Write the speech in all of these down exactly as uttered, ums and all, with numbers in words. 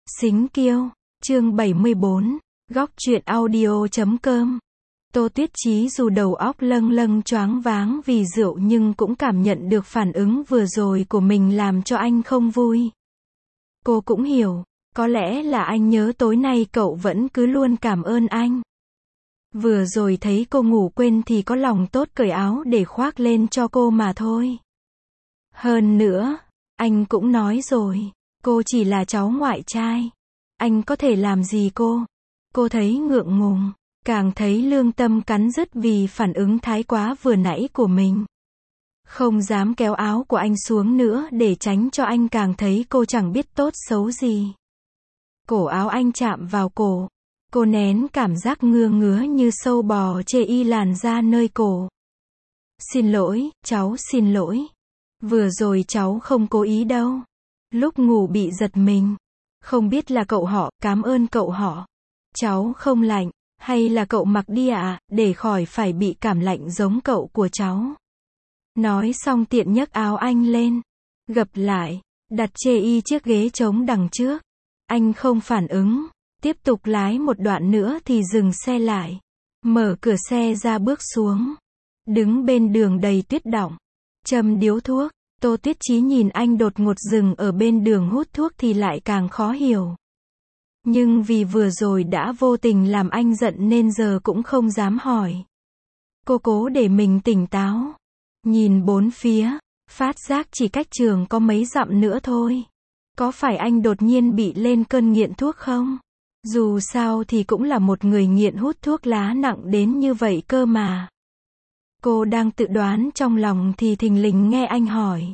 Xính Kiêu, chương bảy mươi bốn, góc truyện audio chấm com. Tô Tuyết Chí dù đầu óc lâng lâng choáng váng vì rượu nhưng cũng cảm nhận được phản ứng vừa rồi của mình làm cho anh không vui. Cô cũng hiểu, có lẽ là anh nhớ tối nay cậu vẫn cứ luôn cảm ơn anh. Vừa rồi thấy cô ngủ quên thì có lòng tốt cởi áo để khoác lên cho cô mà thôi. Hơn nữa, anh cũng nói rồi, cô chỉ là cháu ngoại trai. Anh có thể làm gì cô? Cô thấy ngượng ngùng, càng thấy lương tâm cắn rứt vì phản ứng thái quá vừa nãy của mình. Không dám kéo áo của anh xuống nữa để tránh cho anh càng thấy cô chẳng biết tốt xấu gì. Cổ áo anh chạm vào cổ. Cô nén cảm giác ngứa ngứa như sâu bò chê y làn da nơi cổ. Xin lỗi, cháu xin lỗi. Vừa rồi cháu không cố ý đâu. Lúc ngủ bị giật mình. Không biết là cậu họ, cảm ơn cậu họ. Cháu không lạnh, hay là cậu mặc đi ạ, à, để khỏi phải bị cảm lạnh giống cậu của cháu. Nói xong tiện nhấc áo anh lên. Gập lại, đặt chê y chiếc ghế trống đằng trước. Anh không phản ứng. Tiếp tục lái một đoạn nữa thì dừng xe lại. Mở cửa xe ra bước xuống. Đứng bên đường đầy tuyết đọng. Châm điếu thuốc. Tô Tuyết Chí nhìn anh đột ngột dừng ở bên đường hút thuốc thì lại càng khó hiểu. Nhưng vì vừa rồi đã vô tình làm anh giận nên giờ cũng không dám hỏi. Cô cố để mình tỉnh táo. Nhìn bốn phía, phát giác chỉ cách trường có mấy dặm nữa thôi. Có phải anh đột nhiên bị lên cơn nghiện thuốc không? Dù sao thì cũng là một người nghiện hút thuốc lá nặng đến như vậy cơ mà. Cô đang tự đoán trong lòng thì thình lình nghe anh hỏi.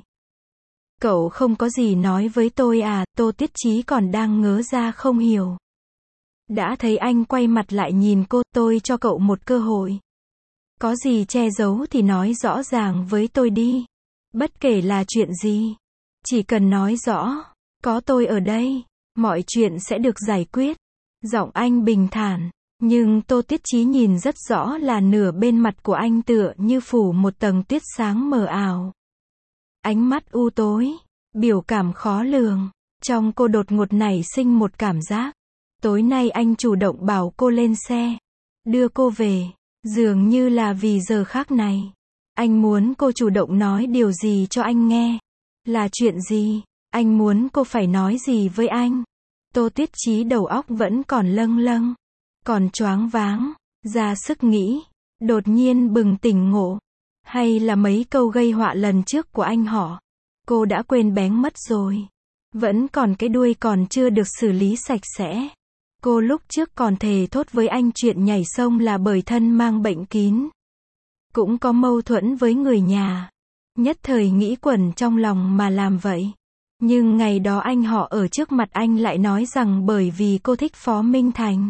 Cậu không có gì nói với tôi à? Tô Tuyết Chí còn đang ngớ ra không hiểu. Đã thấy anh quay mặt lại nhìn cô, tôi cho cậu một cơ hội. Có gì che giấu thì nói rõ ràng với tôi đi. Bất kể là chuyện gì. Chỉ cần nói rõ, có tôi ở đây, mọi chuyện sẽ được giải quyết. Giọng anh bình thản, nhưng Tô Tuyết Chí nhìn rất rõ là nửa bên mặt của anh tựa như phủ một tầng tuyết sáng mờ ảo. Ánh mắt u tối, biểu cảm khó lường, trong cô đột ngột nảy sinh một cảm giác. Tối nay anh chủ động bảo cô lên xe, đưa cô về, dường như là vì giờ khắc này. Anh muốn cô chủ động nói điều gì cho anh nghe. Là chuyện gì? Anh muốn cô phải nói gì với anh? Tô Tuyết Chí đầu óc vẫn còn lâng lâng, còn choáng váng, ra sức nghĩ, đột nhiên bừng tỉnh ngộ. Hay là mấy câu gây họa lần trước của anh họ, cô đã quên bén mất rồi. Vẫn còn cái đuôi còn chưa được xử lý sạch sẽ. Cô lúc trước còn thề thốt với anh chuyện nhảy sông là bởi thân mang bệnh kín. Cũng có mâu thuẫn với người nhà. Nhất thời nghĩ quẩn trong lòng mà làm vậy. Nhưng ngày đó anh họ ở trước mặt anh lại nói rằng bởi vì cô thích Phó Minh Thành.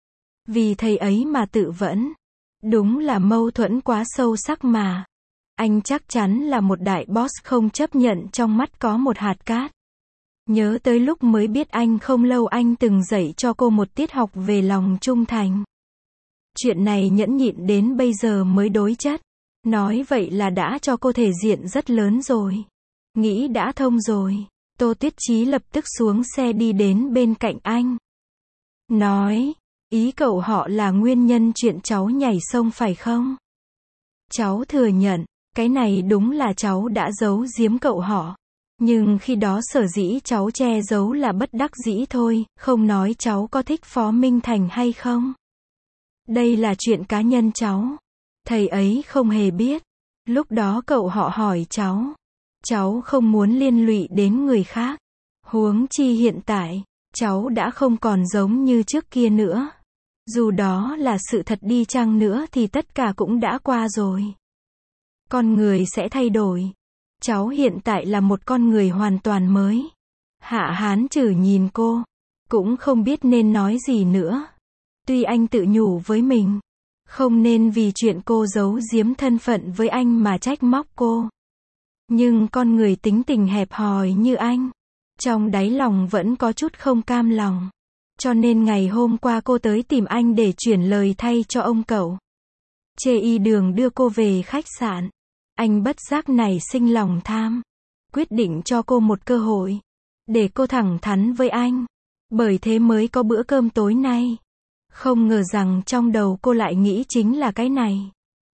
Vì thầy ấy mà tự vẫn. Đúng là mâu thuẫn quá sâu sắc mà. Anh chắc chắn là một đại boss không chấp nhận trong mắt có một hạt cát. Nhớ tới lúc mới biết anh không lâu anh từng dạy cho cô một tiết học về lòng trung thành. Chuyện này nhẫn nhịn đến bây giờ mới đối chất. Nói vậy là đã cho cô thể diện rất lớn rồi. Nghĩ đã thông rồi. Tô Tuyết Chí lập tức xuống xe đi đến bên cạnh anh. Nói, ý cậu họ là nguyên nhân chuyện cháu nhảy sông phải không? Cháu thừa nhận, cái này đúng là cháu đã giấu giếm cậu họ. Nhưng khi đó sở dĩ cháu che giấu là bất đắc dĩ thôi, không nói cháu có thích Phó Minh Thành hay không. Đây là chuyện cá nhân cháu. Thầy ấy không hề biết. Lúc đó cậu họ hỏi cháu. Cháu không muốn liên lụy đến người khác. Huống chi hiện tại, cháu đã không còn giống như trước kia nữa. Dù đó là sự thật đi chăng nữa thì tất cả cũng đã qua rồi. Con người sẽ thay đổi. Cháu hiện tại là một con người hoàn toàn mới. Hạ Hán Trử nhìn cô, cũng không biết nên nói gì nữa. Tuy anh tự nhủ với mình, không nên vì chuyện cô giấu giếm thân phận với anh mà trách móc cô. Nhưng con người tính tình hẹp hòi như anh, trong đáy lòng vẫn có chút không cam lòng. Cho nên ngày hôm qua cô tới tìm anh để chuyển lời thay cho ông cậu. Chê y đường đưa cô về khách sạn. Anh bất giác nảy sinh lòng tham. Quyết định cho cô một cơ hội. Để cô thẳng thắn với anh. Bởi thế mới có bữa cơm tối nay. Không ngờ rằng trong đầu cô lại nghĩ chính là cái này.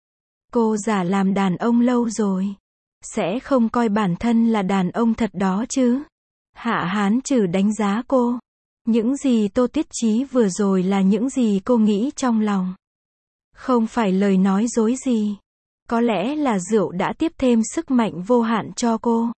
Cô giả làm đàn ông lâu rồi. Sẽ không coi bản thân là đàn ông thật đó chứ. Hạ Hán Trừ đánh giá cô. Những gì Tô Tuyết Chí vừa rồi là những gì cô nghĩ trong lòng. Không phải lời nói dối gì. Có lẽ là rượu đã tiếp thêm sức mạnh vô hạn cho cô.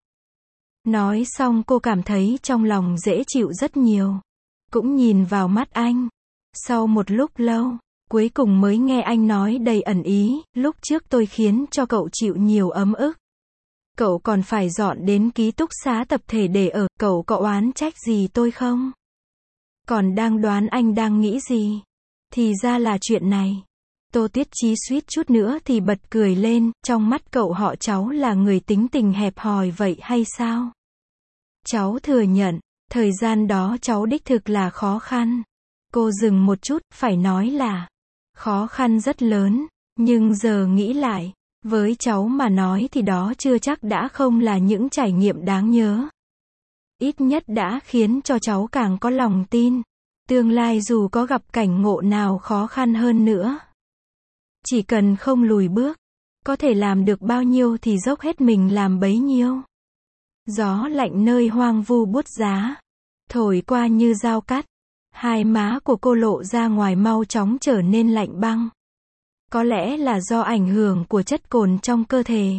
Nói xong cô cảm thấy trong lòng dễ chịu rất nhiều. Cũng nhìn vào mắt anh. Sau một lúc lâu, cuối cùng mới nghe anh nói đầy ẩn ý, lúc trước tôi khiến cho cậu chịu nhiều ấm ức. Cậu còn phải dọn đến ký túc xá tập thể để ở, cậu có oán trách gì tôi không? Còn đang đoán anh đang nghĩ gì? Thì ra là chuyện này. Tô Tuyết Chí suýt chút nữa thì bật cười lên, trong mắt cậu họ cháu là người tính tình hẹp hòi vậy hay sao? Cháu thừa nhận, thời gian đó cháu đích thực là khó khăn. Cô dừng một chút, phải nói là khó khăn rất lớn, nhưng giờ nghĩ lại, với cháu mà nói thì đó chưa chắc đã không là những trải nghiệm đáng nhớ. Ít nhất đã khiến cho cháu càng có lòng tin. Tương lai dù có gặp cảnh ngộ nào khó khăn hơn nữa, chỉ cần không lùi bước, có thể làm được bao nhiêu thì dốc hết mình làm bấy nhiêu. Gió lạnh nơi hoang vu buốt giá, thổi qua như dao cắt. Hai má của cô lộ ra ngoài mau chóng trở nên lạnh băng. Có lẽ là do ảnh hưởng của chất cồn trong cơ thể.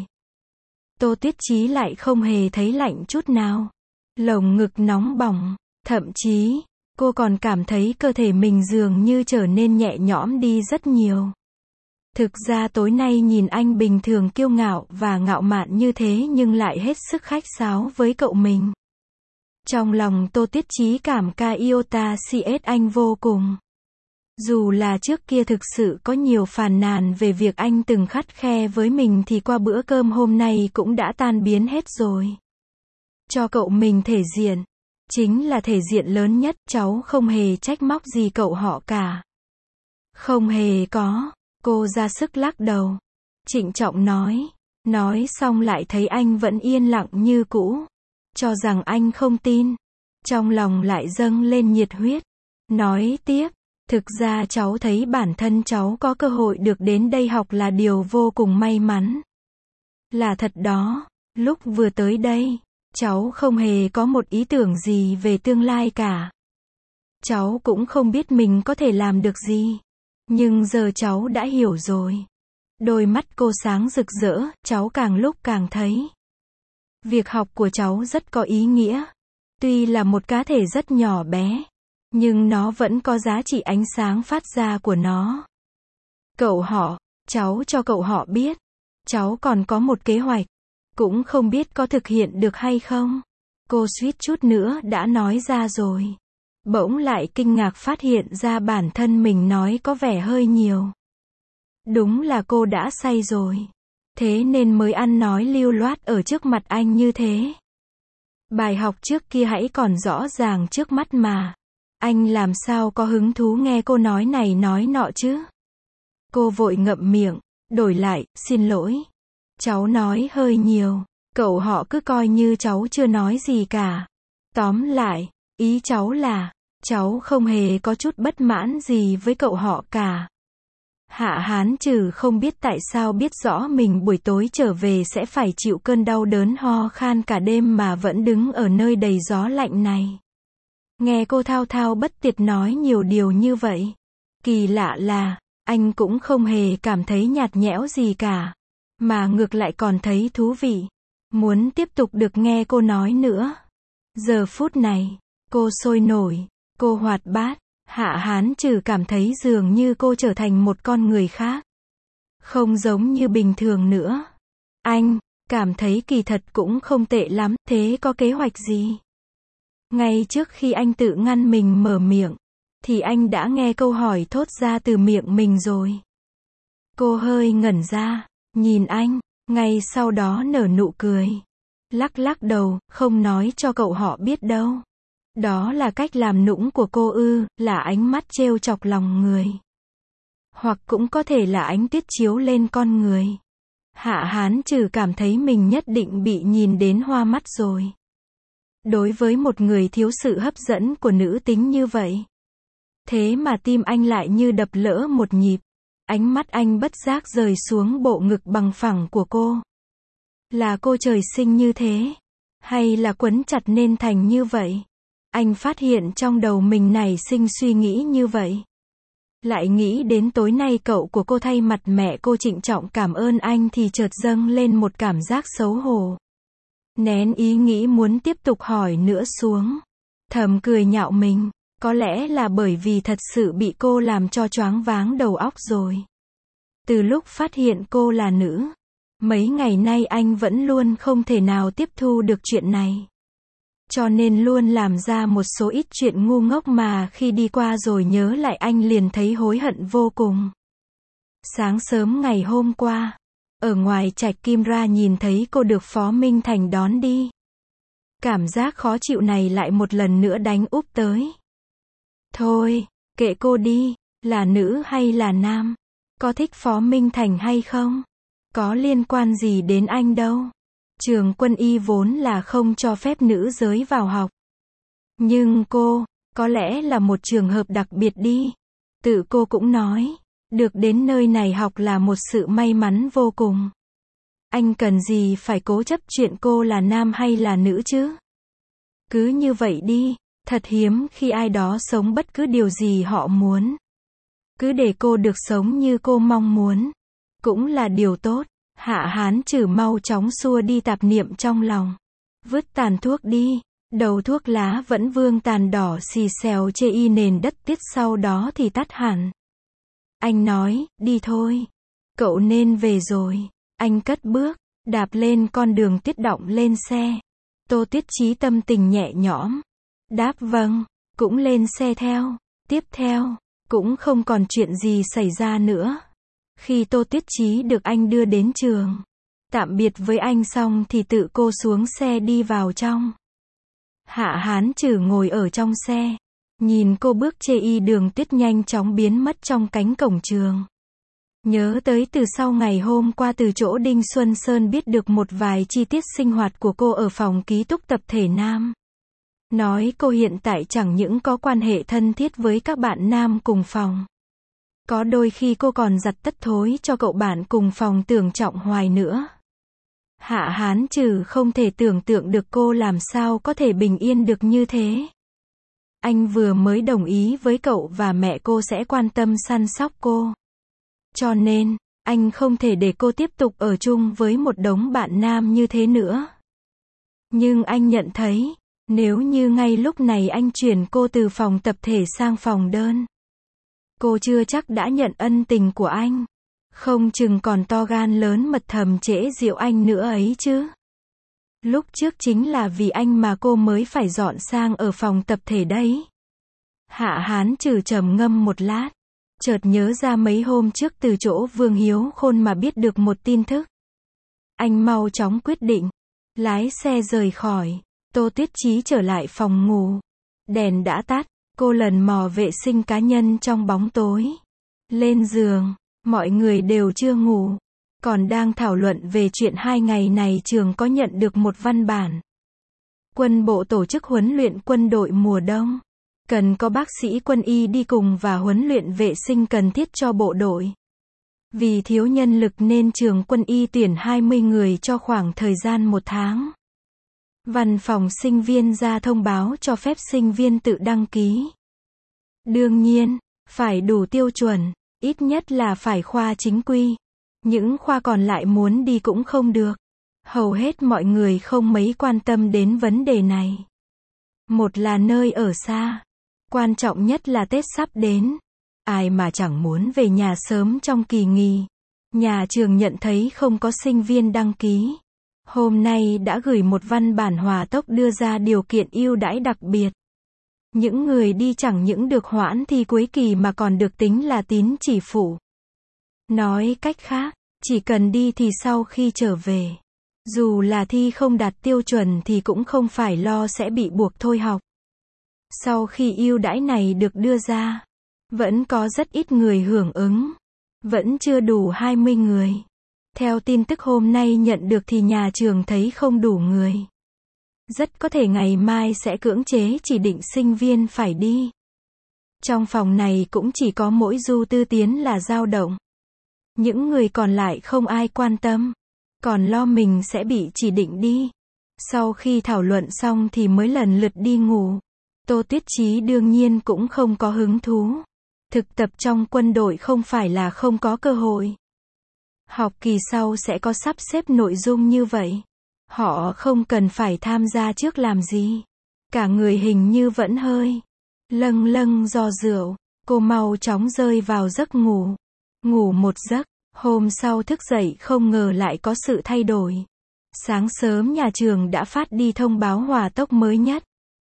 Tô Tuyết Chí lại không hề thấy lạnh chút nào. Lồng ngực nóng bỏng, thậm chí, cô còn cảm thấy cơ thể mình dường như trở nên nhẹ nhõm đi rất nhiều. Thực ra tối nay nhìn anh bình thường kiêu ngạo và ngạo mạn như thế nhưng lại hết sức khách sáo với cậu mình. Trong lòng Tô Tuyết Chí cảm ca iota cs anh vô cùng. Dù là trước kia thực sự có nhiều phàn nàn về việc anh từng khắt khe với mình thì qua bữa cơm hôm nay cũng đã tan biến hết rồi. Cho cậu mình thể diện. Chính là thể diện lớn nhất, cháu không hề trách móc gì cậu họ cả. Không hề có. Cô ra sức lắc đầu. Trịnh trọng nói. Nói xong lại thấy anh vẫn yên lặng như cũ. Cho rằng anh không tin. Trong lòng lại dâng lên nhiệt huyết. Nói tiếp. Thực ra cháu thấy bản thân cháu có cơ hội được đến đây học là điều vô cùng may mắn. Là thật đó. Lúc vừa tới đây, cháu không hề có một ý tưởng gì về tương lai cả. Cháu cũng không biết mình có thể làm được gì. Nhưng giờ cháu đã hiểu rồi. Đôi mắt cô sáng rực rỡ, cháu càng lúc càng thấy. Việc học của cháu rất có ý nghĩa. Tuy là một cá thể rất nhỏ bé, nhưng nó vẫn có giá trị ánh sáng phát ra của nó. Cậu họ, cháu cho cậu họ biết. Cháu còn có một kế hoạch. Cũng không biết có thực hiện được hay không. Cô suýt chút nữa đã nói ra rồi. Bỗng lại kinh ngạc phát hiện ra bản thân mình nói có vẻ hơi nhiều. Đúng là cô đã say rồi. Thế nên mới ăn nói lưu loát ở trước mặt anh như thế. Bài học trước kia hãy còn rõ ràng trước mắt mà. Anh làm sao có hứng thú nghe cô nói này nói nọ chứ? Cô vội ngậm miệng, đổi lại, xin lỗi. Cháu nói hơi nhiều, cậu họ cứ coi như cháu chưa nói gì cả. Tóm lại, ý cháu là, cháu không hề có chút bất mãn gì với cậu họ cả. Hạ Hán Trừ không biết tại sao biết rõ mình buổi tối trở về sẽ phải chịu cơn đau đớn ho khan cả đêm mà vẫn đứng ở nơi đầy gió lạnh này. Nghe cô thao thao bất tuyệt nói nhiều điều như vậy. Kỳ lạ là, anh cũng không hề cảm thấy nhạt nhẽo gì cả. Mà ngược lại còn thấy thú vị. Muốn tiếp tục được nghe cô nói nữa. Giờ phút này, cô sôi nổi, cô hoạt bát. Hạ Hán Trừ cảm thấy dường như cô trở thành một con người khác. Không giống như bình thường nữa. Anh, cảm thấy kỳ thật cũng không tệ lắm, thế có kế hoạch gì? Ngay trước khi anh tự ngăn mình mở miệng, thì anh đã nghe câu hỏi thốt ra từ miệng mình rồi. Cô hơi ngẩn ra, nhìn anh, ngay sau đó nở nụ cười. Lắc lắc đầu, không nói cho cậu họ biết đâu. Đó là cách làm nũng của cô ư, là ánh mắt trêu chọc lòng người. Hoặc cũng có thể là ánh tuyết chiếu lên con người. Hạ Hán Trừ cảm thấy mình nhất định bị nhìn đến hoa mắt rồi. Đối với một người thiếu sự hấp dẫn của nữ tính như vậy. Thế mà tim anh lại như đập lỡ một nhịp. Ánh mắt anh bất giác rời xuống bộ ngực bằng phẳng của cô. Là cô trời sinh như thế? Hay là quấn chặt nên thành như vậy? Anh phát hiện trong đầu mình nảy sinh suy nghĩ như vậy. Lại nghĩ đến tối nay cậu của cô thay mặt mẹ cô trịnh trọng cảm ơn anh thì chợt dâng lên một cảm giác xấu hổ. Nén ý nghĩ muốn tiếp tục hỏi nữa xuống. Thầm cười nhạo mình. Có lẽ là bởi vì thật sự bị cô làm cho choáng váng đầu óc rồi. Từ lúc phát hiện cô là nữ, mấy ngày nay anh vẫn luôn không thể nào tiếp thu được chuyện này. Cho nên luôn làm ra một số ít chuyện ngu ngốc mà khi đi qua rồi nhớ lại anh liền thấy hối hận vô cùng. Sáng sớm ngày hôm qua, ở ngoài trạch Kim Ra nhìn thấy cô được Phó Minh Thành đón đi. Cảm giác khó chịu này lại một lần nữa đánh úp tới. Thôi, kệ cô đi, là nữ hay là nam, có thích Phó Minh Thành hay không, có liên quan gì đến anh đâu. Trường quân y vốn là không cho phép nữ giới vào học. Nhưng cô, có lẽ là một trường hợp đặc biệt đi. Tự cô cũng nói, được đến nơi này học là một sự may mắn vô cùng. Anh cần gì phải cố chấp chuyện cô là nam hay là nữ chứ? Cứ như vậy đi, thật hiếm khi ai đó sống bất cứ điều gì họ muốn. Cứ để cô được sống như cô mong muốn, cũng là điều tốt. Hạ Hán Trừ mau chóng xua đi tạp niệm trong lòng. Vứt tàn thuốc đi, đầu thuốc lá vẫn vương tàn đỏ xì xèo chê y nền đất tiết sau đó thì tắt hẳn. Anh nói, đi thôi. Cậu nên về rồi. Anh cất bước, đạp lên con đường tiết động lên xe. Tô Tuyết Chí tâm tình nhẹ nhõm. Đáp vâng, cũng lên xe theo. Tiếp theo, cũng không còn chuyện gì xảy ra nữa. Khi Tô Tuyết Chí được anh đưa đến trường, tạm biệt với anh xong thì tự cô xuống xe đi vào trong. Hạ Hán Trừ ngồi ở trong xe, nhìn cô bước chê y Đường Tuyết nhanh chóng biến mất trong cánh cổng trường. Nhớ tới từ sau ngày hôm qua từ chỗ Đinh Xuân Sơn biết được một vài chi tiết sinh hoạt của cô ở phòng ký túc tập thể nam. Nói cô hiện tại chẳng những có quan hệ thân thiết với các bạn nam cùng phòng. Có đôi khi cô còn giặt tất thối cho cậu bạn cùng phòng Tưởng Trọng Hoài nữa. Hạ Hán Trừ không thể tưởng tượng được cô làm sao có thể bình yên được như thế. Anh vừa mới đồng ý với cậu và mẹ cô sẽ quan tâm săn sóc cô. Cho nên, anh không thể để cô tiếp tục ở chung với một đống bạn nam như thế nữa. Nhưng anh nhận thấy, nếu như ngay lúc này anh chuyển cô từ phòng tập thể sang phòng đơn, cô chưa chắc đã nhận ân tình của anh. Không chừng còn to gan lớn mật thầm trễ rượu anh nữa ấy chứ. Lúc trước chính là vì anh mà cô mới phải dọn sang ở phòng tập thể đấy. Hạ Hán Trừ trầm ngâm một lát, chợt nhớ ra mấy hôm trước từ chỗ Vương Hiếu Khôn mà biết được một tin tức. Anh mau chóng quyết định, lái xe rời khỏi. Tô Tuyết Chí trở lại phòng ngủ. Đèn đã tắt, cô lần mò vệ sinh cá nhân trong bóng tối. Lên giường, mọi người đều chưa ngủ. Còn đang thảo luận về chuyện hai ngày này trường có nhận được một văn bản. Quân bộ tổ chức huấn luyện quân đội mùa đông. Cần có bác sĩ quân y đi cùng và huấn luyện vệ sinh cần thiết cho bộ đội. Vì thiếu nhân lực nên trường quân y tuyển hai mươi người cho khoảng thời gian một tháng. Văn phòng sinh viên ra thông báo cho phép sinh viên tự đăng ký. Đương nhiên, phải đủ tiêu chuẩn, ít nhất là phải khoa chính quy. Những khoa còn lại muốn đi cũng không được. Hầu hết mọi người không mấy quan tâm đến vấn đề này. Một là nơi ở xa. Quan trọng nhất là Tết sắp đến. Ai mà chẳng muốn về nhà sớm trong kỳ nghỉ. Nhà trường nhận thấy không có sinh viên đăng ký. Hôm nay đã gửi một văn bản hỏa tốc đưa ra điều kiện ưu đãi đặc biệt. Những người đi chẳng những được hoãn thi cuối kỳ mà còn được tính là tín chỉ phụ. Nói cách khác, chỉ cần đi thì sau khi trở về, dù là thi không đạt tiêu chuẩn thì cũng không phải lo sẽ bị buộc thôi học. Sau khi ưu đãi này được đưa ra, vẫn có rất ít người hưởng ứng. Vẫn chưa đủ hai mươi người. Theo tin tức hôm nay nhận được thì nhà trường thấy không đủ người. Rất có thể ngày mai sẽ cưỡng chế chỉ định sinh viên phải đi. Trong phòng này cũng chỉ có mỗi Du Tư Tiến là dao động. Những người còn lại không ai quan tâm, còn lo mình sẽ bị chỉ định đi. Sau khi thảo luận xong thì mới lần lượt đi ngủ. Tô Tuyết Chí đương nhiên cũng không có hứng thú. Thực tập trong quân đội không phải là không có cơ hội. Học kỳ sau sẽ có sắp xếp nội dung như vậy. Họ không cần phải tham gia trước làm gì. Cả người hình như vẫn hơi lâng lâng do rượu. Cô mau chóng rơi vào giấc ngủ. Ngủ một giấc, hôm sau thức dậy không ngờ lại có sự thay đổi. Sáng sớm nhà trường đã phát đi thông báo hỏa tốc mới nhất.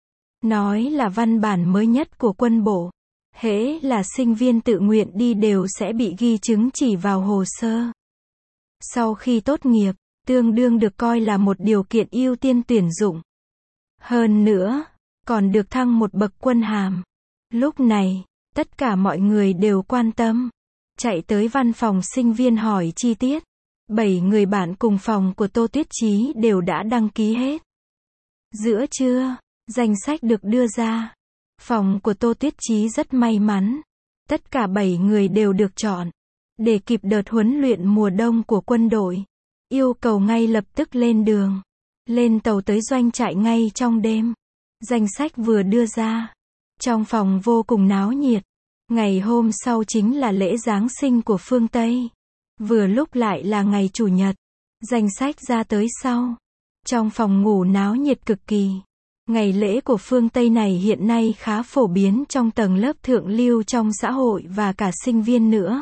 Nói là văn bản mới nhất của quân bộ. Hễ là sinh viên tự nguyện đi đều sẽ bị ghi chứng chỉ vào hồ sơ. Sau khi tốt nghiệp, tương đương được coi là một điều kiện ưu tiên tuyển dụng. Hơn nữa, còn được thăng một bậc quân hàm. Lúc này, tất cả mọi người đều quan tâm. Chạy tới văn phòng sinh viên hỏi chi tiết. Bảy người bạn cùng phòng của Tô Tuyết Chí đều đã đăng ký hết. Giữa trưa, danh sách được đưa ra. Phòng của Tô Tuyết Chí rất may mắn. Tất cả bảy người đều được chọn. Để kịp đợt huấn luyện mùa đông của quân đội. Yêu cầu ngay lập tức lên đường. Lên tàu tới doanh trại ngay trong đêm. Danh sách vừa đưa ra. Trong phòng vô cùng náo nhiệt. Ngày hôm sau chính là lễ Giáng sinh của phương Tây. Vừa lúc lại là ngày Chủ nhật. Danh sách ra tới sau. Trong phòng ngủ náo nhiệt cực kỳ. Ngày lễ của phương Tây này hiện nay khá phổ biến trong tầng lớp thượng lưu trong xã hội và cả sinh viên nữa.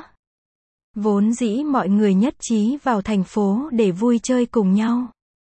Vốn dĩ mọi người nhất trí vào thành phố để vui chơi cùng nhau.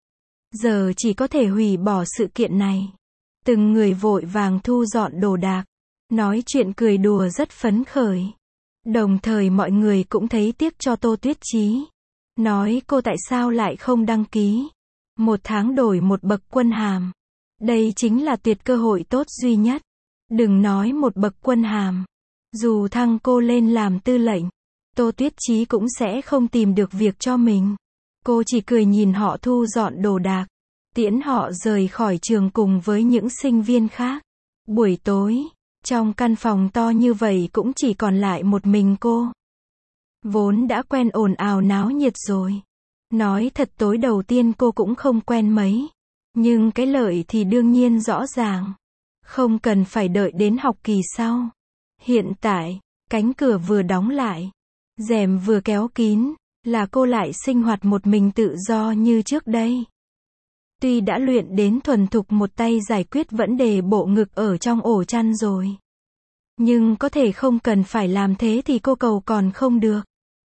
Giờ chỉ có thể hủy bỏ sự kiện này. Từng người vội vàng thu dọn đồ đạc. Nói chuyện cười đùa rất phấn khởi. Đồng thời mọi người cũng thấy tiếc cho Tô Tuyết Chí. Nói cô tại sao lại không đăng ký. Một tháng đổi một bậc quân hàm. Đây chính là tuyệt cơ hội tốt duy nhất. Đừng nói một bậc quân hàm. Dù thăng cô lên làm tư lệnh, Tô Tuyết Chí cũng sẽ không tìm được việc cho mình. Cô chỉ cười nhìn họ thu dọn đồ đạc. Tiễn họ rời khỏi trường cùng với những sinh viên khác. Buổi tối, trong căn phòng to như vậy cũng chỉ còn lại một mình cô. Vốn đã quen ồn ào náo nhiệt rồi. Nói thật tối đầu tiên cô cũng không quen mấy. Nhưng cái lợi thì đương nhiên rõ ràng. Không cần phải đợi đến học kỳ sau. Hiện tại, cánh cửa vừa đóng lại. Rèm vừa kéo kín, là cô lại sinh hoạt một mình tự do như trước đây. Tuy đã luyện đến thuần thục một tay giải quyết vấn đề bộ ngực ở trong ổ chăn rồi. Nhưng có thể không cần phải làm thế thì cô cầu còn không được.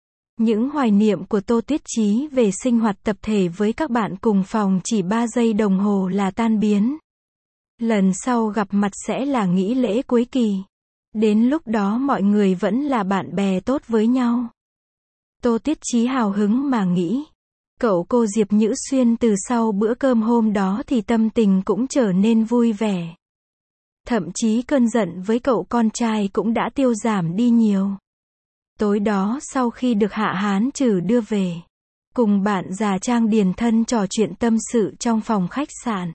Những hoài niệm của Tô Tuyết Chí về sinh hoạt tập thể với các bạn cùng phòng chỉ ba giây đồng hồ là tan biến. Lần sau gặp mặt sẽ là nghỉ lễ cuối kỳ. Đến lúc đó mọi người vẫn là bạn bè tốt với nhau. Tô Tuyết Chí hào hứng mà nghĩ. Cậu cô Diệp Nhữ Xuyên từ sau bữa cơm hôm đó thì tâm tình cũng trở nên vui vẻ. Thậm chí cơn giận với cậu con trai cũng đã tiêu giảm đi nhiều. Tối đó sau khi được Hạ Hán Trừ đưa về, cùng bạn già Trang Điền Thân trò chuyện tâm sự trong phòng khách sạn.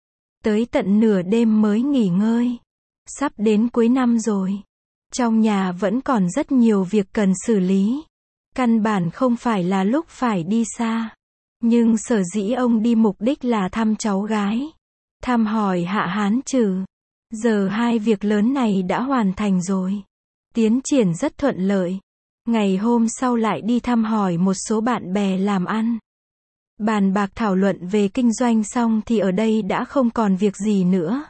Tới tận nửa đêm mới nghỉ ngơi. Sắp đến cuối năm rồi. Trong nhà vẫn còn rất nhiều việc cần xử lý. Căn bản không phải là lúc phải đi xa. Nhưng sở dĩ ông đi mục đích là thăm cháu gái. Thăm hỏi Hạ Hán Trừ. Giờ hai việc lớn này đã hoàn thành rồi. Tiến triển rất thuận lợi. Ngày hôm sau lại đi thăm hỏi một số bạn bè làm ăn. Bàn bạc thảo luận về kinh doanh xong thì ở đây đã không còn việc gì nữa.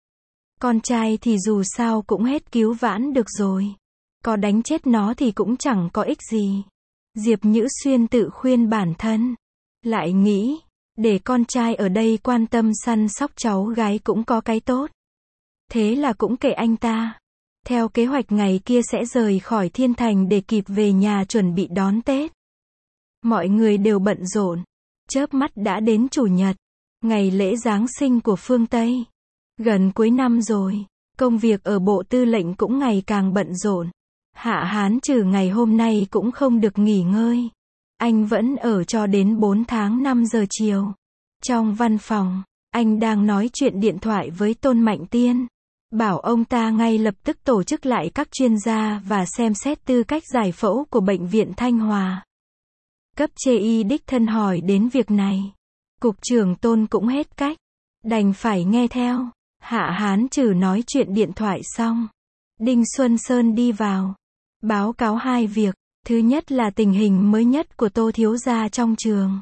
Con trai thì dù sao cũng hết cứu vãn được rồi. Có đánh chết nó thì cũng chẳng có ích gì. Diệp Nhữ Xuyên tự khuyên bản thân. Lại nghĩ, để con trai ở đây quan tâm săn sóc cháu gái cũng có cái tốt. Thế là cũng kệ anh ta. Theo kế hoạch ngày kia sẽ rời khỏi Thiên Thành để kịp về nhà chuẩn bị đón Tết. Mọi người đều bận rộn. Chớp mắt đã đến Chủ nhật. Ngày lễ Giáng sinh của phương Tây. Gần cuối năm rồi. Công việc ở Bộ Tư lệnh cũng ngày càng bận rộn. Hạ Hán Trừ ngày hôm nay cũng không được nghỉ ngơi. Anh vẫn ở cho đến bốn tháng năm giờ chiều. Trong văn phòng, anh đang nói chuyện điện thoại với Tôn Mạnh Tiên. Bảo ông ta ngay lập tức tổ chức lại các chuyên gia và xem xét tư cách giải phẫu của bệnh viện Thanh Hòa. Cấp trên y đích thân hỏi đến việc này. Cục trưởng Tôn cũng hết cách. Đành phải nghe theo. Hạ Hán Trừ nói chuyện điện thoại xong. Đinh Xuân Sơn đi vào. Báo cáo hai việc. Thứ nhất là tình hình mới nhất của Tô thiếu gia trong trường.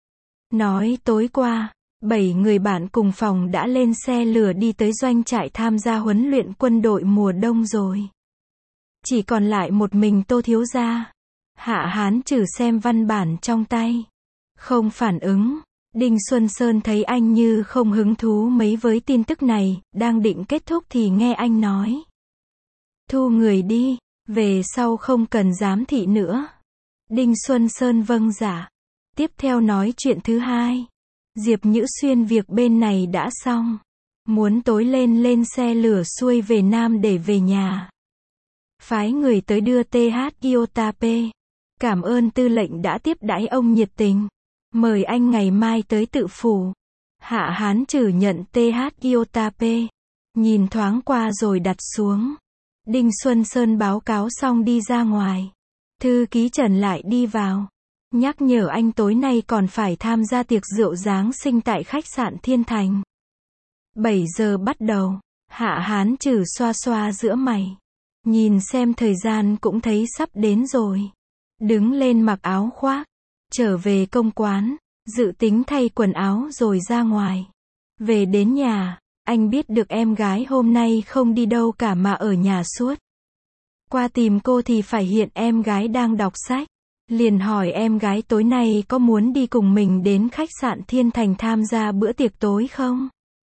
Nói tối qua, bảy người bạn cùng phòng đã lên xe lửa đi tới doanh trại tham gia huấn luyện quân đội mùa đông rồi. Chỉ còn lại một mình Tô thiếu gia. Hạ Hán Trừ xem văn bản trong tay. Không phản ứng. Đinh Xuân Sơn thấy anh như không hứng thú mấy với tin tức này, đang định kết thúc thì nghe anh nói. Thu người đi, về sau không cần giám thị nữa. Đinh Xuân Sơn vâng dạ. Tiếp theo nói chuyện thứ hai. Diệp Nhữ Xuyên việc bên này đã xong. Muốn tối lên lên xe lửa xuôi về Nam để về nhà. Phái người tới đưa tê hát Iotapê. Cảm ơn tư lệnh đã tiếp đãi ông nhiệt tình. Mời anh ngày mai tới tự phủ. Hạ Hán Trừ nhận tê hát Iotapê. Nhìn thoáng qua rồi đặt xuống. Đinh Xuân Sơn báo cáo xong đi ra ngoài. Thư ký Trần lại đi vào. Nhắc nhở anh tối nay còn phải tham gia tiệc rượu Giáng sinh tại khách sạn Thiên Thành. bảy giờ bắt đầu. Hạ Hán Trừ xoa xoa giữa mày. Nhìn xem thời gian cũng thấy sắp đến rồi. Đứng lên mặc áo khoác. Trở về công quán. Dự tính thay quần áo rồi ra ngoài. Về đến nhà. Anh biết được em gái hôm nay không đi đâu cả mà ở nhà suốt. Qua tìm cô thì phải hiện em gái đang đọc sách. Liền hỏi em gái tối nay có muốn đi cùng mình đến khách sạn Thiên Thành tham gia bữa tiệc tối không?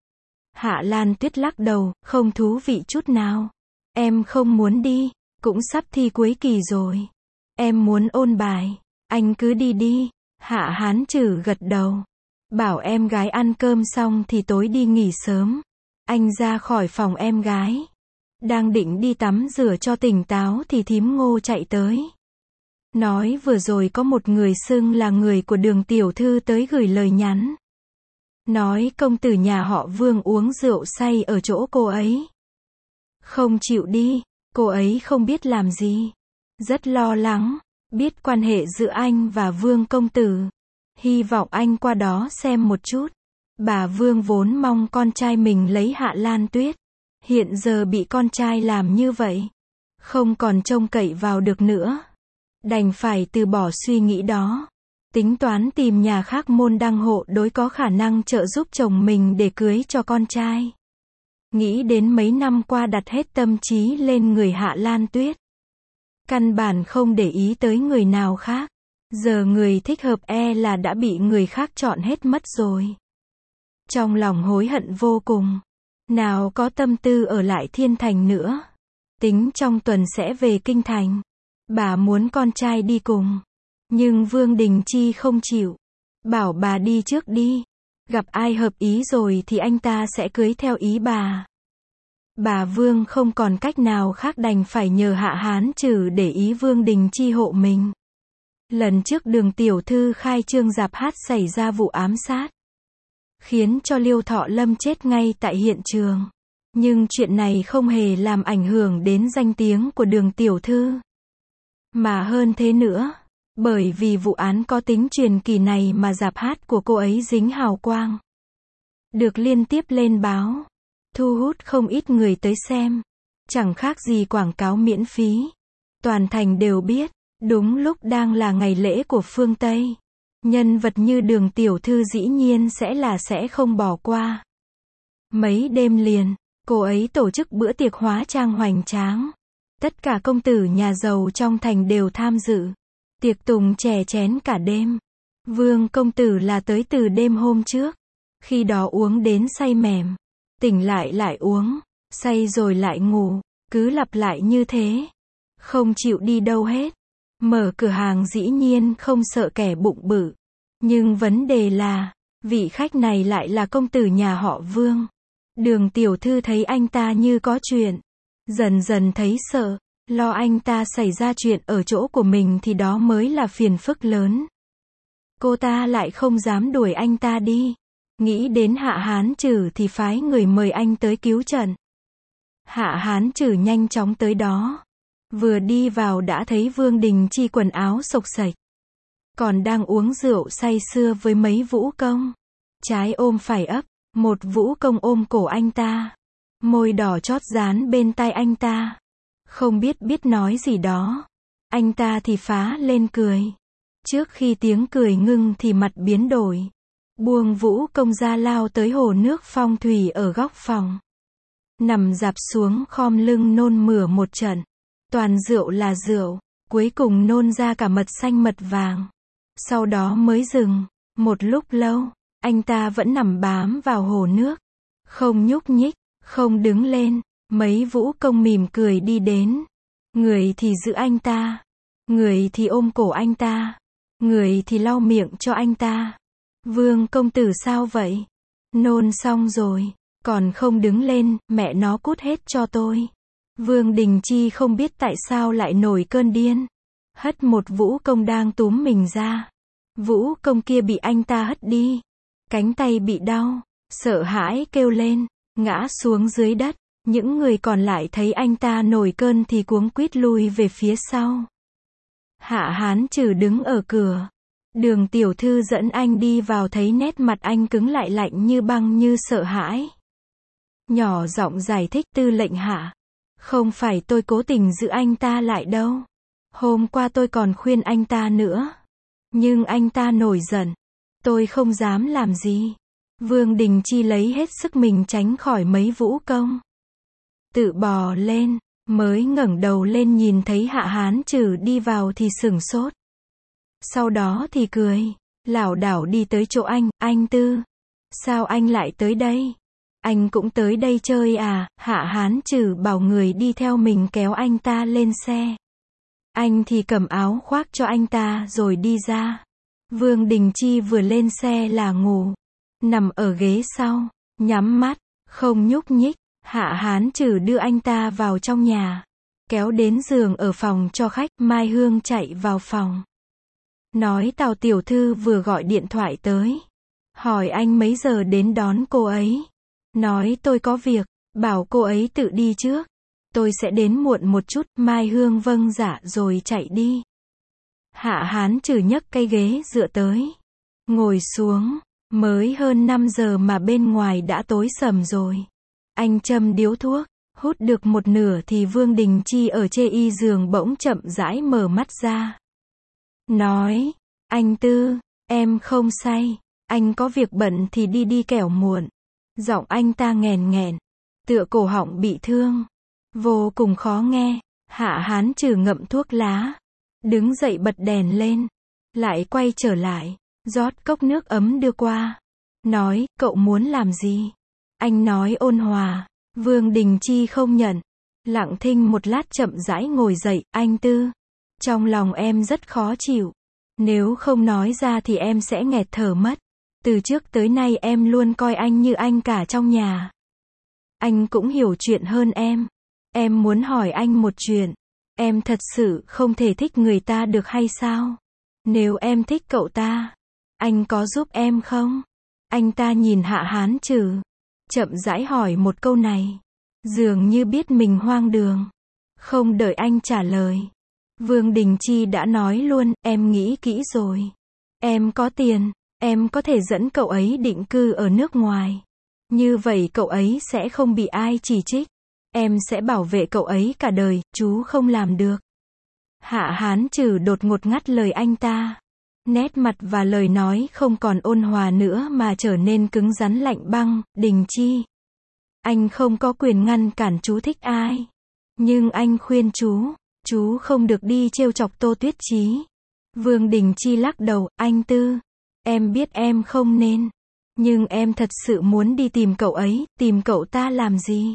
Hạ Lan Tuyết lắc đầu, không thú vị chút nào. Em không muốn đi, cũng sắp thi cuối kỳ rồi. Em muốn ôn bài, anh cứ đi đi. Hạ Hán Trừ gật đầu. Bảo em gái ăn cơm xong thì tối đi nghỉ sớm. Anh ra khỏi phòng em gái. Đang định đi tắm rửa cho tỉnh táo thì thím Ngô chạy tới. Nói vừa rồi có một người xưng là người của Đường tiểu thư tới gửi lời nhắn. Nói công tử nhà họ Vương uống rượu say ở chỗ cô ấy. Không chịu đi, cô ấy không biết làm gì. Rất lo lắng, biết quan hệ giữa anh và Vương công tử. Hy vọng anh qua đó xem một chút. Bà Vương vốn mong con trai mình lấy Hạ Lan Tuyết. Hiện giờ bị con trai làm như vậy. Không còn trông cậy vào được nữa. Đành phải từ bỏ suy nghĩ đó. Tính toán tìm nhà khác môn đăng hộ đối có khả năng trợ giúp chồng mình để cưới cho con trai. Nghĩ đến mấy năm qua đặt hết tâm trí lên người Hạ Lan Tuyết. Căn bản không để ý tới người nào khác. Giờ người thích hợp e là đã bị người khác chọn hết mất rồi. Trong lòng hối hận vô cùng. Nào có tâm tư ở lại Thiên Thành nữa. Tính trong tuần sẽ về Kinh Thành. Bà muốn con trai đi cùng. Nhưng Vương Đình Chi không chịu. Bảo bà đi trước đi. Gặp ai hợp ý rồi thì anh ta sẽ cưới theo ý bà. Bà Vương không còn cách nào khác đành phải nhờ Hạ Hán Trừ để ý Vương Đình Chi hộ mình. Lần trước Đường tiểu thư khai trương rạp hát xảy ra vụ ám sát. Khiến cho Liêu Thọ Lâm chết ngay tại hiện trường. Nhưng chuyện này không hề làm ảnh hưởng đến danh tiếng của Đường tiểu thư. Mà hơn thế nữa. Bởi vì vụ án có tính truyền kỳ này mà rạp hát của cô ấy dính hào quang. Được liên tiếp lên báo. Thu hút không ít người tới xem. Chẳng khác gì quảng cáo miễn phí. Toàn thành đều biết. Đúng lúc đang là ngày lễ của phương Tây. Nhân vật như Đường tiểu thư dĩ nhiên sẽ là sẽ không bỏ qua. Mấy đêm liền, cô ấy tổ chức bữa tiệc hóa trang hoành tráng. Tất cả công tử nhà giàu trong thành đều tham dự. Tiệc tùng chè chén cả đêm. Vương công tử là tới từ đêm hôm trước. Khi đó uống đến say mềm. Tỉnh lại lại uống. Say rồi lại ngủ. Cứ lặp lại như thế. Không chịu đi đâu hết. Mở cửa hàng dĩ nhiên không sợ kẻ bụng bự. Nhưng vấn đề là, vị khách này lại là công tử nhà họ Vương. Đường tiểu thư thấy anh ta như có chuyện. Dần dần thấy sợ. Lo anh ta xảy ra chuyện ở chỗ của mình thì đó mới là phiền phức lớn. Cô ta lại không dám đuổi anh ta đi. Nghĩ đến Hạ Hán Trử thì phái người mời anh tới cứu trận. Hạ Hán Trử nhanh chóng tới đó. Vừa đi vào đã thấy Vương Đình Chi quần áo xộc xệch. Còn đang uống rượu say sưa với mấy vũ công. Trái ôm phải ấp, một vũ công ôm cổ anh ta. Môi đỏ chót dán bên tai anh ta. Không biết biết nói gì đó. Anh ta thì phá lên cười. Trước khi tiếng cười ngưng thì mặt biến đổi. Buông vũ công ra lao tới hồ nước phong thủy ở góc phòng. Nằm dạp xuống khom lưng nôn mửa một trận. Toàn rượu là rượu, cuối cùng nôn ra cả mật xanh mật vàng. Sau đó mới dừng. Một lúc lâu, anh ta vẫn nằm bám vào hồ nước. Không nhúc nhích, không đứng lên. Mấy vũ công mỉm cười đi đến. Người thì giữ anh ta. Người thì ôm cổ anh ta. Người thì lau miệng cho anh ta. Vương công tử sao vậy? Nôn xong rồi, còn không đứng lên, mẹ nó cút hết cho tôi. Vương Đình Chi không biết tại sao lại nổi cơn điên. Hất một vũ công đang túm mình ra. Vũ công kia bị anh ta hất đi. Cánh tay bị đau, sợ hãi kêu lên, ngã xuống dưới đất. Những người còn lại thấy anh ta nổi cơn thì cuống quýt lui về phía sau. Hạ Hán Trử đứng ở cửa. Đường tiểu thư dẫn anh đi vào thấy nét mặt anh cứng lại lạnh như băng như sợ hãi. Nhỏ giọng giải thích tư lệnh hạ. Không phải tôi cố tình giữ anh ta lại đâu. Hôm qua tôi còn khuyên anh ta nữa. Nhưng anh ta nổi giận. Tôi không dám làm gì. Vương Đình Chi lấy hết sức mình tránh khỏi mấy vũ công. Tự bò lên, mới ngẩng đầu lên nhìn thấy Hạ Hán Trử đi vào thì sửng sốt. Sau đó thì cười, lảo đảo đi tới chỗ anh, anh Tư. Sao anh lại tới đây? Anh cũng tới đây chơi à? Hạ Hán Trử bảo người đi theo mình kéo anh ta lên xe. Anh thì cầm áo khoác cho anh ta rồi đi ra. Vương Đình Chi vừa lên xe là ngủ. Nằm ở ghế sau, nhắm mắt, không nhúc nhích. Hạ Hán Trử đưa anh ta vào trong nhà. Kéo đến giường ở phòng cho khách, Mai Hương chạy vào phòng. Nói Tào tiểu thư vừa gọi điện thoại tới. Hỏi anh mấy giờ đến đón cô ấy. Nói tôi có việc, bảo cô ấy tự đi trước. Tôi sẽ đến muộn một chút, Mai Hương vâng dạ rồi chạy đi. Hạ Hán Trử nhấc cây ghế dựa tới. Ngồi xuống, mới hơn năm giờ mà bên ngoài đã tối sầm rồi. Anh châm điếu thuốc, hút được một nửa thì Vương Đình Chi ở chê y giường bỗng chậm rãi mở mắt ra. Nói, anh Tư, em không say, anh có việc bận thì đi đi kẻo muộn. Giọng anh ta nghèn nghẹn, tựa cổ họng bị thương, vô cùng khó nghe. Hạ Hán Trử ngậm thuốc lá, đứng dậy bật đèn lên, lại quay trở lại, rót cốc nước ấm đưa qua. Nói, cậu muốn làm gì? Anh nói ôn hòa. Vương Đình Chi không nhận. Lặng thinh một lát chậm rãi ngồi dậy, anh Tư. Trong lòng em rất khó chịu. Nếu không nói ra thì em sẽ nghẹt thở mất. Từ trước tới nay em luôn coi anh như anh cả trong nhà. Anh cũng hiểu chuyện hơn em. Em muốn hỏi anh một chuyện. Em thật sự không thể thích người ta được hay sao? Nếu em thích cậu ta, anh có giúp em không? Anh ta nhìn Hạ Hán Trử, chậm rãi hỏi một câu này. Dường như biết mình hoang đường. Không đợi anh trả lời. Vương Đình Chi đã nói luôn, em nghĩ kỹ rồi. Em có tiền, em có thể dẫn cậu ấy định cư ở nước ngoài. Như vậy cậu ấy sẽ không bị ai chỉ trích. Em sẽ bảo vệ cậu ấy cả đời, chú không làm được. Hạ Hán Trử đột ngột ngắt lời anh ta. Nét mặt và lời nói không còn ôn hòa nữa mà trở nên cứng rắn lạnh băng. Đình Chi, anh không có quyền ngăn cản chú thích ai. Nhưng anh khuyên chú, chú không được đi trêu chọc Tô Tuyết Chí. Vương Đình Chi lắc đầu, anh Tư, em biết em không nên. Nhưng em thật sự muốn đi tìm cậu ấy, tìm cậu ta làm gì?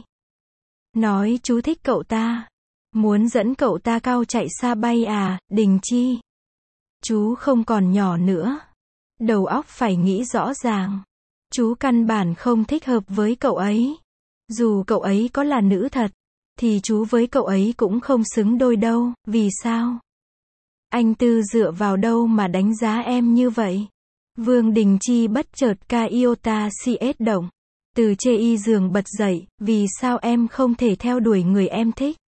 Nói chú thích cậu ta. Muốn dẫn cậu ta cao chạy xa bay à, Đình Chi. Chú không còn nhỏ nữa. Đầu óc phải nghĩ rõ ràng. Chú căn bản không thích hợp với cậu ấy. Dù cậu ấy có là nữ thật, thì chú với cậu ấy cũng không xứng đôi đâu. Vì sao? Anh Tư dựa vào đâu mà đánh giá em như vậy? Vương Đình Chi bất chợt Kaiota cs động. Từ chê y giường bật dậy, vì sao em không thể theo đuổi người em thích?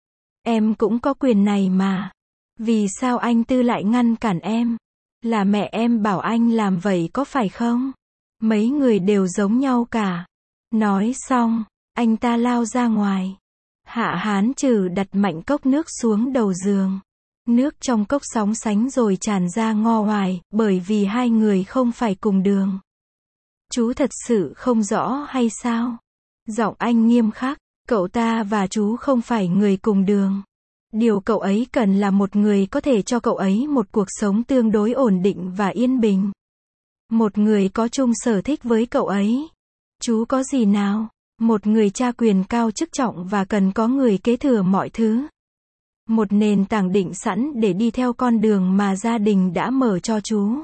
Em cũng có quyền này mà. Vì sao anh Tư lại ngăn cản em? Là mẹ em bảo anh làm vậy có phải không? Mấy người đều giống nhau cả. Nói xong, anh ta lao ra ngoài. Hạ Hán Trừ đặt mạnh cốc nước xuống đầu giường. Nước trong cốc sóng sánh rồi tràn ra ngo hoài, bởi vì hai người không phải cùng đường. Chú thật sự không rõ hay sao? Giọng anh nghiêm khắc, cậu ta và chú không phải người cùng đường. Điều cậu ấy cần là một người có thể cho cậu ấy một cuộc sống tương đối ổn định và yên bình. Một người có chung sở thích với cậu ấy. Chú có gì nào? Một người cha quyền cao chức trọng và cần có người kế thừa mọi thứ. Một nền tảng định sẵn để đi theo con đường mà gia đình đã mở cho chú.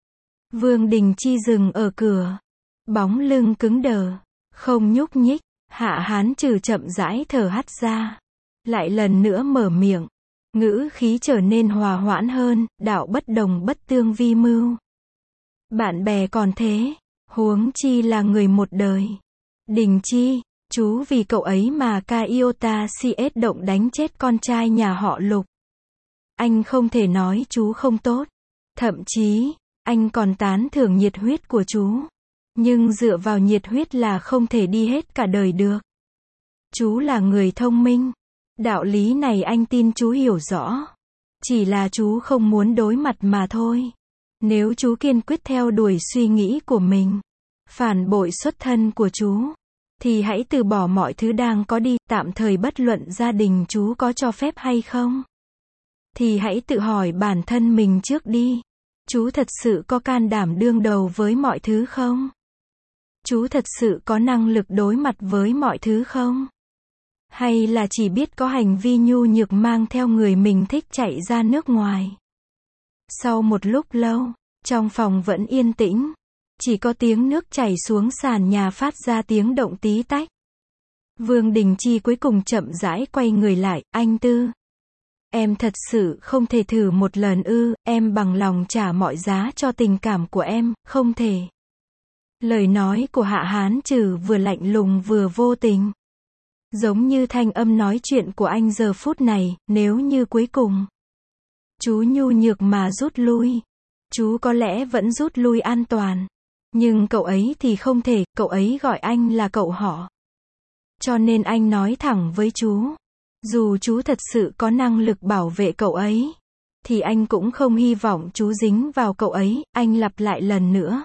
Vương Đình Chi dừng ở cửa. Bóng lưng cứng đờ. Không nhúc nhích. Hạ Hán Trừ chậm rãi thở hắt ra. Lại lần nữa mở miệng. Ngữ khí trở nên hòa hoãn hơn, đạo bất đồng bất tương vi mưu. Bạn bè còn thế, huống chi là người một đời. Đình Chi, chú vì cậu ấy mà Kaiota cs động đánh chết con trai nhà họ Lục. Anh không thể nói chú không tốt. Thậm chí, anh còn tán thưởng nhiệt huyết của chú. Nhưng dựa vào nhiệt huyết là không thể đi hết cả đời được. Chú là người thông minh. Đạo lý này anh tin chú hiểu rõ. Chỉ là chú không muốn đối mặt mà thôi. Nếu chú kiên quyết theo đuổi suy nghĩ của mình, phản bội xuất thân của chú, thì hãy từ bỏ mọi thứ đang có đi, tạm thời bất luận gia đình chú có cho phép hay không. Thì hãy tự hỏi bản thân mình trước đi. Chú thật sự có can đảm đương đầu với mọi thứ không? Chú thật sự có năng lực đối mặt với mọi thứ không? Hay là chỉ biết có hành vi nhu nhược mang theo người mình thích chạy ra nước ngoài? Sau một lúc lâu, trong phòng vẫn yên tĩnh. Chỉ có tiếng nước chảy xuống sàn nhà phát ra tiếng động tí tách. Vương Đình Chi cuối cùng chậm rãi quay người lại, anh Tư. Em thật sự không thể thử một lần ư, em bằng lòng trả mọi giá cho tình cảm của em, không thể. Lời nói của Hạ Hán Trừ vừa lạnh lùng vừa vô tình. Giống như thanh âm nói chuyện của anh giờ phút này, nếu như cuối cùng chú nhu nhược mà rút lui, chú có lẽ vẫn rút lui an toàn. Nhưng cậu ấy thì không thể, cậu ấy gọi anh là cậu họ. Cho nên anh nói thẳng với chú. Dù chú thật sự có năng lực bảo vệ cậu ấy, thì anh cũng không hy vọng chú dính vào cậu ấy, anh lặp lại lần nữa.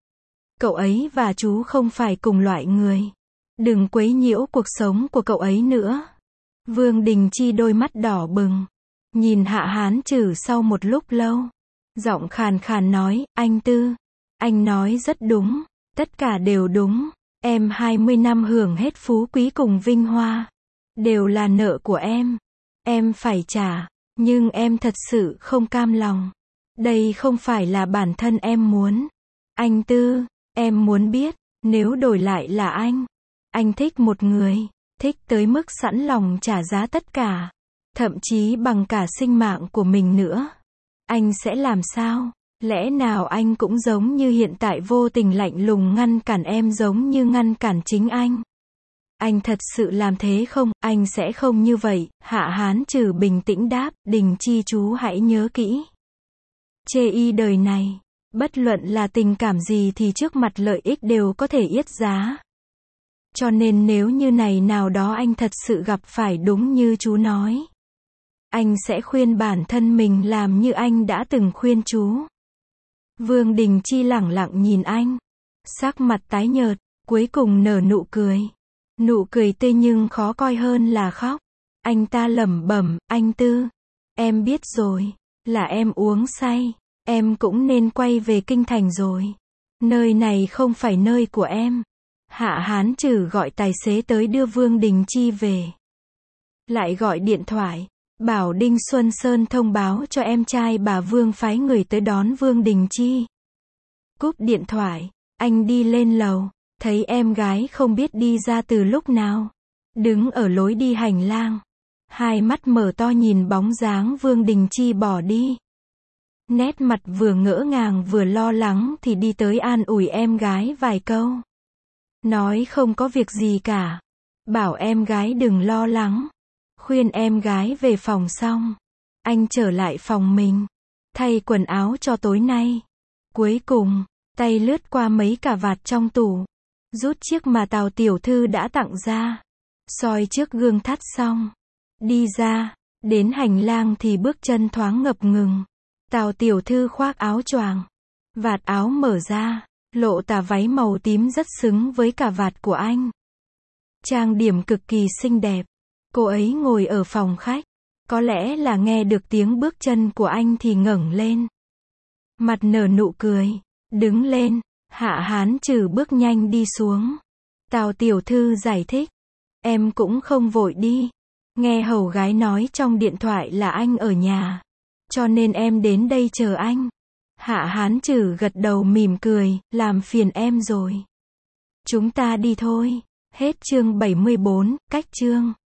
Cậu ấy và chú không phải cùng loại người. Đừng quấy nhiễu cuộc sống của cậu ấy nữa. Vương Đình Chi đôi mắt đỏ bừng. Nhìn Hạ Hán Trừ sau một lúc lâu. Giọng khàn khàn nói, anh Tư. Anh nói rất đúng. Tất cả đều đúng. Em hai mươi năm hưởng hết phú quý cùng vinh hoa. Đều là nợ của em. Em phải trả. Nhưng em thật sự không cam lòng. Đây không phải là bản thân em muốn. Anh Tư, em muốn biết, nếu đổi lại là anh. Anh thích một người, thích tới mức sẵn lòng trả giá tất cả. Thậm chí bằng cả sinh mạng của mình nữa. Anh sẽ làm sao? Lẽ nào anh cũng giống như hiện tại vô tình lạnh lùng ngăn cản em giống như ngăn cản chính anh? Anh thật sự làm thế không? Anh sẽ không như vậy. Hạ Hán Trừ bình tĩnh đáp, Đình Chi chú hãy nhớ kỹ. Chê y đời này, bất luận là tình cảm gì thì trước mặt lợi ích đều có thể yết giá. Cho nên nếu như này nào đó anh thật sự gặp phải đúng như chú nói, anh sẽ khuyên bản thân mình làm như anh đã từng khuyên chú. Vương Đình Chi lẳng lặng nhìn anh. Sắc mặt tái nhợt, cuối cùng nở nụ cười. Nụ cười tươi nhưng khó coi hơn là khóc. Anh ta lẩm bẩm, anh Tư. Em biết rồi, là em uống say. Em cũng nên quay về kinh thành rồi. Nơi này không phải nơi của em. Hạ Hán Trừ gọi tài xế tới đưa Vương Đình Chi về. Lại gọi điện thoại, bảo Đinh Xuân Sơn thông báo cho em trai bà Vương phái người tới đón Vương Đình Chi. Cúp điện thoại, anh đi lên lầu, thấy em gái không biết đi ra từ lúc nào. Đứng ở lối đi hành lang. Hai mắt mở to nhìn bóng dáng Vương Đình Chi bỏ đi. Nét mặt vừa ngỡ ngàng vừa lo lắng thì đi tới an ủi em gái vài câu. Nói không có việc gì cả. Bảo em gái đừng lo lắng. Khuyên em gái về phòng xong. Anh trở lại phòng mình. Thay quần áo cho tối nay. Cuối cùng, tay lướt qua mấy cà vạt trong tủ. Rút chiếc mà Tào tiểu thư đã tặng ra. Soi trước gương thắt xong. Đi ra, đến hành lang thì bước chân thoáng ngập ngừng. Tào tiểu thư khoác áo choàng. Vạt áo mở ra, lộ tà váy màu tím rất xứng với cả vạt của anh. Trang điểm cực kỳ xinh đẹp. Cô ấy ngồi ở phòng khách. Có lẽ là nghe được tiếng bước chân của anh thì ngẩng lên. Mặt nở nụ cười. Đứng lên, Hạ Hán Trừ bước nhanh đi xuống. Tào tiểu thư giải thích. Em cũng không vội đi. Nghe hầu gái nói trong điện thoại là anh ở nhà. Cho nên em đến đây chờ anh. Hạ Hán Trừ gật đầu mỉm cười, làm phiền em rồi. Chúng ta đi thôi. Hết chương bảy mươi bốn, cách chương.